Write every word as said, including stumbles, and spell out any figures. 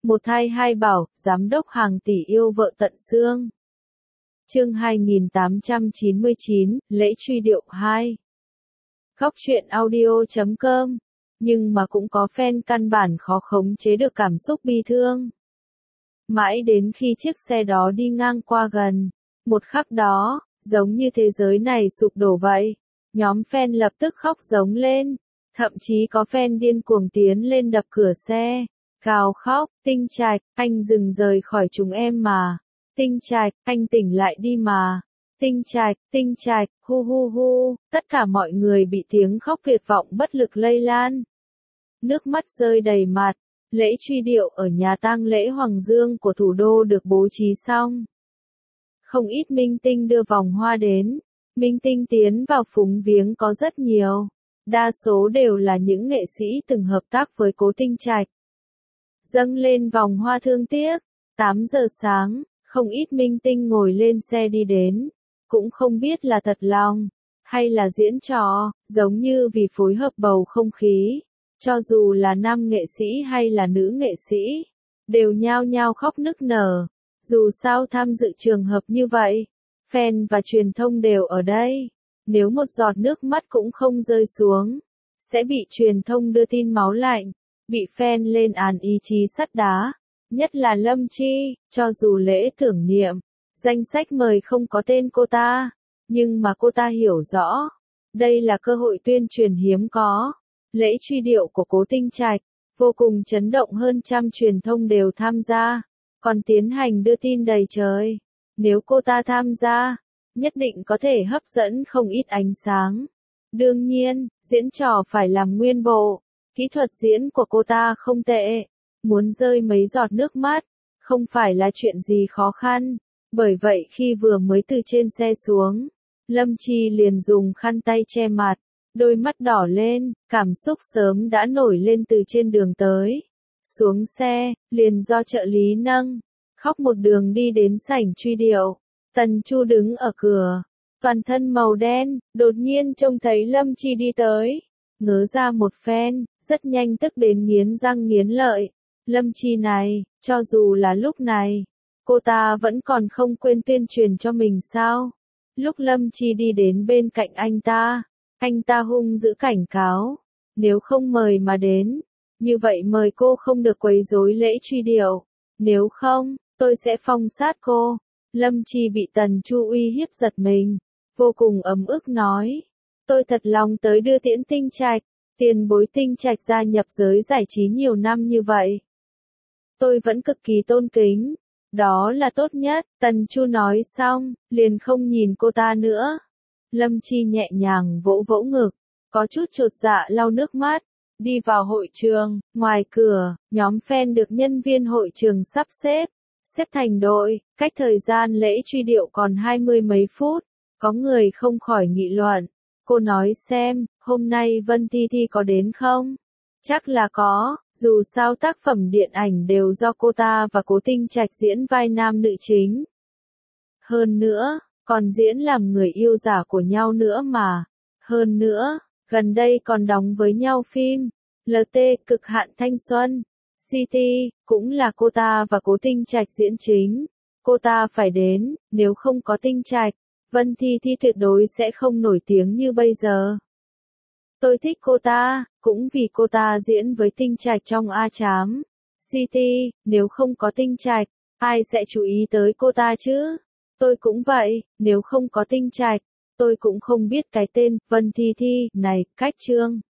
Một thai hai bảo, giám đốc hàng tỷ yêu vợ tận xương. Chương hai nghìn tám trăm chín mươi chín, lễ truy điệu hai. Góc truyện audio chấm com. Nhưng mà cũng có fan căn bản khó khống chế được cảm xúc bi thương. Mãi đến khi chiếc xe đó đi ngang qua gần, một khắc đó, giống như thế giới này sụp đổ vậy. Nhóm fan lập tức khóc giống lên, thậm chí có fan điên cuồng tiến lên đập cửa xe, gào khóc, Tinh Trạch, anh dừng rời khỏi chúng em mà. Tinh Trạch, anh tỉnh lại đi mà. Tinh Trạch, Tinh Trạch, hu hu hu, tất cả mọi người bị tiếng khóc tuyệt vọng bất lực lây lan. Nước mắt rơi đầy mặt, lễ truy điệu ở nhà tang lễ Hoàng Dương của thủ đô được bố trí xong. Không ít minh tinh đưa vòng hoa đến, minh tinh tiến vào phúng viếng có rất nhiều, đa số đều là những nghệ sĩ từng hợp tác với Cố Tinh Trạch. Dâng lên vòng hoa thương tiếc, tám giờ sáng, không ít minh tinh ngồi lên xe đi đến, cũng không biết là thật lòng, hay là diễn trò, giống như vì phối hợp bầu không khí, cho dù là nam nghệ sĩ hay là nữ nghệ sĩ, đều nhao nhao khóc nức nở, dù sao tham dự trường hợp như vậy, fan và truyền thông đều ở đây, nếu một giọt nước mắt cũng không rơi xuống, sẽ bị truyền thông đưa tin máu lạnh, bị fan lên án ý chí sắt đá. Nhất là Lâm Chi, cho dù lễ tưởng niệm, danh sách mời không có tên cô ta, nhưng mà cô ta hiểu rõ, đây là cơ hội tuyên truyền hiếm có. Lễ truy điệu của Cố Tinh Trạch, vô cùng chấn động, hơn trăm truyền thông đều tham gia, còn tiến hành đưa tin đầy trời. Nếu cô ta tham gia, nhất định có thể hấp dẫn không ít ánh sáng. Đương nhiên, diễn trò phải làm nguyên bộ, kỹ thuật diễn của cô ta không tệ. Muốn rơi mấy giọt nước mắt, không phải là chuyện gì khó khăn, bởi vậy khi vừa mới từ trên xe xuống, Lâm Chi liền dùng khăn tay che mặt, đôi mắt đỏ lên, cảm xúc sớm đã nổi lên từ trên đường tới. Xuống xe, liền do trợ lý nâng, khóc một đường đi đến sảnh truy điệu. Tần Chu đứng ở cửa, toàn thân màu đen, đột nhiên trông thấy Lâm Chi đi tới, ngớ ra một phen, rất nhanh tức đến nghiến răng nghiến lợi. Lâm Chi này, cho dù là lúc này, cô ta vẫn còn không quên tuyên truyền cho mình sao. Lúc Lâm Chi đi đến bên cạnh anh ta, anh ta hung dữ cảnh cáo, nếu không mời mà đến, như vậy mời cô không được quấy rối lễ truy điệu, nếu không, tôi sẽ phong sát cô. Lâm Chi bị Tần Chu uy hiếp giật mình, vô cùng ấm ức nói, tôi thật lòng tới đưa tiễn Tinh Trạch, tiền bối Tinh Trạch gia nhập giới giải trí nhiều năm như vậy. Tôi vẫn cực kỳ tôn kính, đó là tốt nhất. Tần Chu nói xong, liền không nhìn cô ta nữa. Lâm Chi nhẹ nhàng vỗ vỗ ngực, có chút chột dạ lau nước mắt, đi vào hội trường. Ngoài cửa, nhóm fan được nhân viên hội trường sắp xếp, xếp thành đội, cách thời gian lễ truy điệu còn hai mươi mấy phút, có người không khỏi nghị luận. Cô nói xem, hôm nay Vân Thi Thi có đến không? Chắc là có, dù sao tác phẩm điện ảnh đều do cô ta và Cố Tinh Trạch diễn vai nam nữ chính. Hơn nữa, còn diễn làm người yêu giả của nhau nữa mà. Hơn nữa, gần đây còn đóng với nhau phim, lờ tê, Cực hạn thanh xuân, City, cũng là cô ta và Cố Tinh Trạch diễn chính. Cô ta phải đến, nếu không có Tinh Trạch, Vân Thi Thi tuyệt đối sẽ không nổi tiếng như bây giờ. Tôi thích cô ta, cũng vì cô ta diễn với Tinh Trạch trong A Chám City, nếu không có Tinh Trạch, ai sẽ chú ý tới cô ta chứ? Tôi cũng vậy, nếu không có Tinh Trạch, tôi cũng không biết cái tên Vân Thi Thi này. Cách chương